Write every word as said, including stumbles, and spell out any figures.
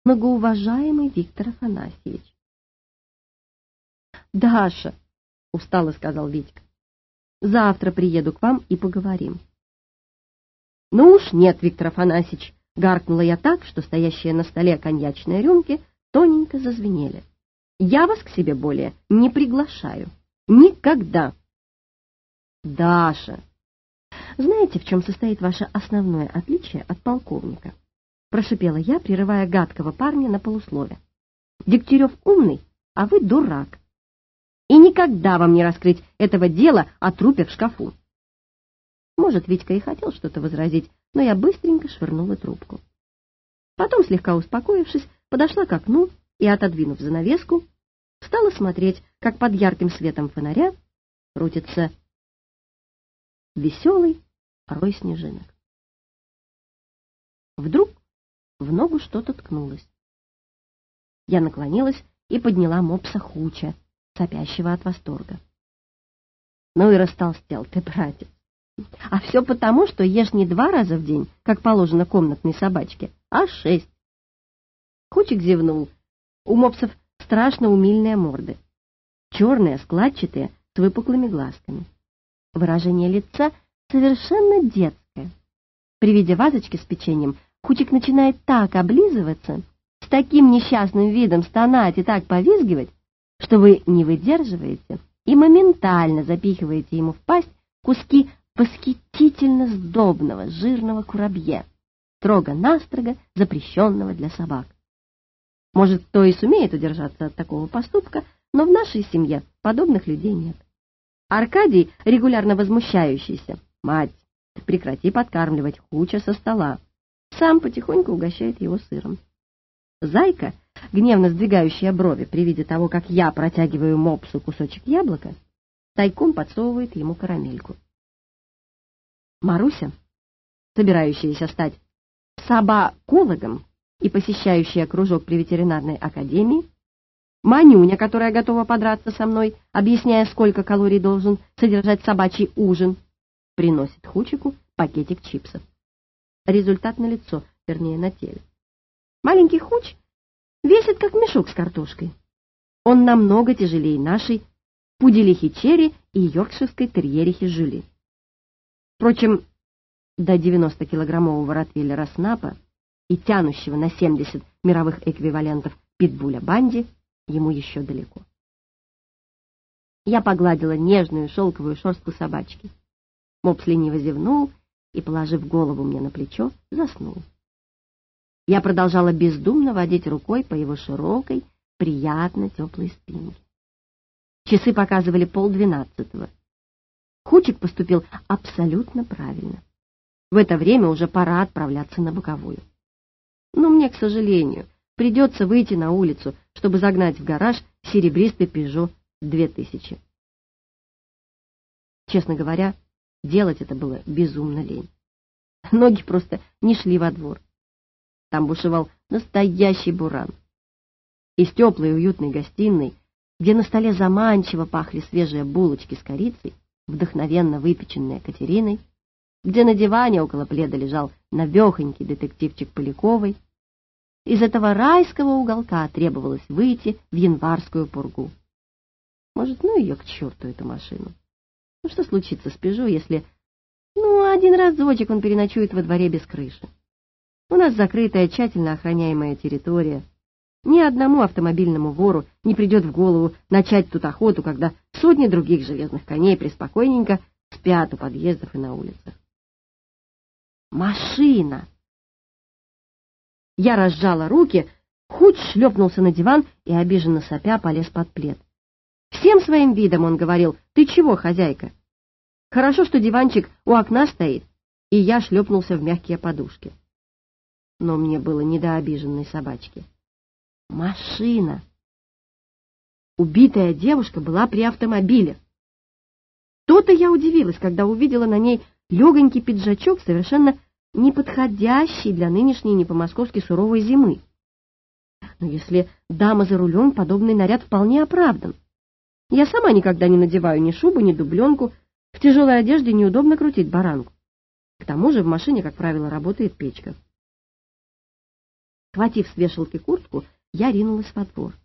многоуважаемый Виктор Афанасьевич. «Даша», — устало сказал Витька, — «завтра приеду к вам и поговорим». «Ну уж нет, Виктор Афанасьевич», — гаркнула я так, что стоящие на столе коньячные рюмки тоненько зазвенели. «Я вас к себе более не приглашаю. Никогда». «Даша, знаете, в чем состоит ваше основное отличие от полковника?» — прошипела я, прерывая гадкого парня на полуслове. «Дегтярев умный, а вы дурак. И никогда вам не раскрыть этого дела о трупе в шкафу». Может, Витька и хотел что-то возразить, но я быстренько швырнула трубку. Потом, слегка успокоившись, подошла к окну и, отодвинув занавеску, стала смотреть, как под ярким светом фонаря крутится веселый рой снежинок. Вдруг в ногу что-то ткнулось. Я наклонилась и подняла мопса Хуча, сопящего от восторга. «Ну и растолстел ты, братец! А все потому, что ешь не два раза в день, как положено комнатной собачке, а шесть». Хучик зевнул. У мопсов страшно умильные морды. Черные, складчатые, с выпуклыми глазками. Выражение лица совершенно детское. При виде вазочки с печеньем Хучик начинает так облизываться, с таким несчастным видом стонать и так повизгивать, что вы не выдерживаете и моментально запихиваете ему в пасть куски восхитительно сдобного жирного курабье, строго-настрого запрещенного для собак. Может, кто и сумеет удержаться от такого поступка, но в нашей семье подобных людей нет. Аркадий, регулярно возмущающийся: «Мать, прекрати подкармливать Хуча со стола», сам потихоньку угощает его сыром. Зайка, гневно сдвигающая брови при виде того, как я протягиваю мопсу кусочек яблока, тайком подсовывает ему карамельку. Маруся, собирающаяся стать собакологом и посещающая кружок при ветеринарной академии, Манюня, которая готова подраться со мной, объясняя, сколько калорий должен содержать собачий ужин, приносит Хучику пакетик чипсов. Результат налицо, вернее, на теле. Маленький Хуч весит, как мешок с картошкой. Он намного тяжелее нашей пуделихи Черри и йоркширской терьерихи Жюли. Впрочем, до девяностокилограммового ротвейлера Снапа и тянущего на семьдесят мировых эквивалентов питбуля Банди ему еще далеко. Я погладила нежную шелковую шерстку собачки. Мопс лениво зевнул и, положив голову мне на плечо, заснул. Я продолжала бездумно водить рукой по его широкой, приятно теплой спинке. Часы показывали полдвенадцатого. Хучик поступил абсолютно правильно. В это время уже пора отправляться на боковую. Но мне, к сожалению, придется выйти на улицу, чтобы загнать в гараж серебристый Пежо две тысячи. Честно говоря, делать это было безумно лень. Ноги просто не шли во двор. Там бушевал настоящий буран. Из теплой и уютной гостиной, где на столе заманчиво пахли свежие булочки с корицей, вдохновенно выпеченные Катериной, где на диване около пледа лежал навехонький детективчик Поляковой, из этого райского уголка требовалось выйти в январскую пургу. Может, ну ее к черту, эту машину. Ну что случится с Пежо, если... Ну, один разочек он переночует во дворе без крыши. У нас закрытая, тщательно охраняемая территория. Ни одному автомобильному вору не придет в голову начать тут охоту, когда сотни других железных коней преспокойненько спят у подъездов и на улицах. Машина! Я разжала руки, Хуч шлепнулся на диван и, обиженно сопя, полез под плед. Всем своим видом он говорил: «Ты чего, хозяйка?» Хорошо, что диванчик у окна стоит, и я шлепнулся в мягкие подушки. Но мне было не до обиженной собачки. Машина! Убитая девушка была при автомобиле. То-то я удивилась, когда увидела на ней легонький пиджачок, совершенно неподходящий для нынешней не по-московски суровой зимы. Но если дама за рулем, подобный наряд вполне оправдан. Я сама никогда не надеваю ни шубу, ни дубленку, в тяжелой одежде неудобно крутить баранку. К тому же в машине, как правило, работает печка. Схватив с вешалки куртку, я ринулась во двор.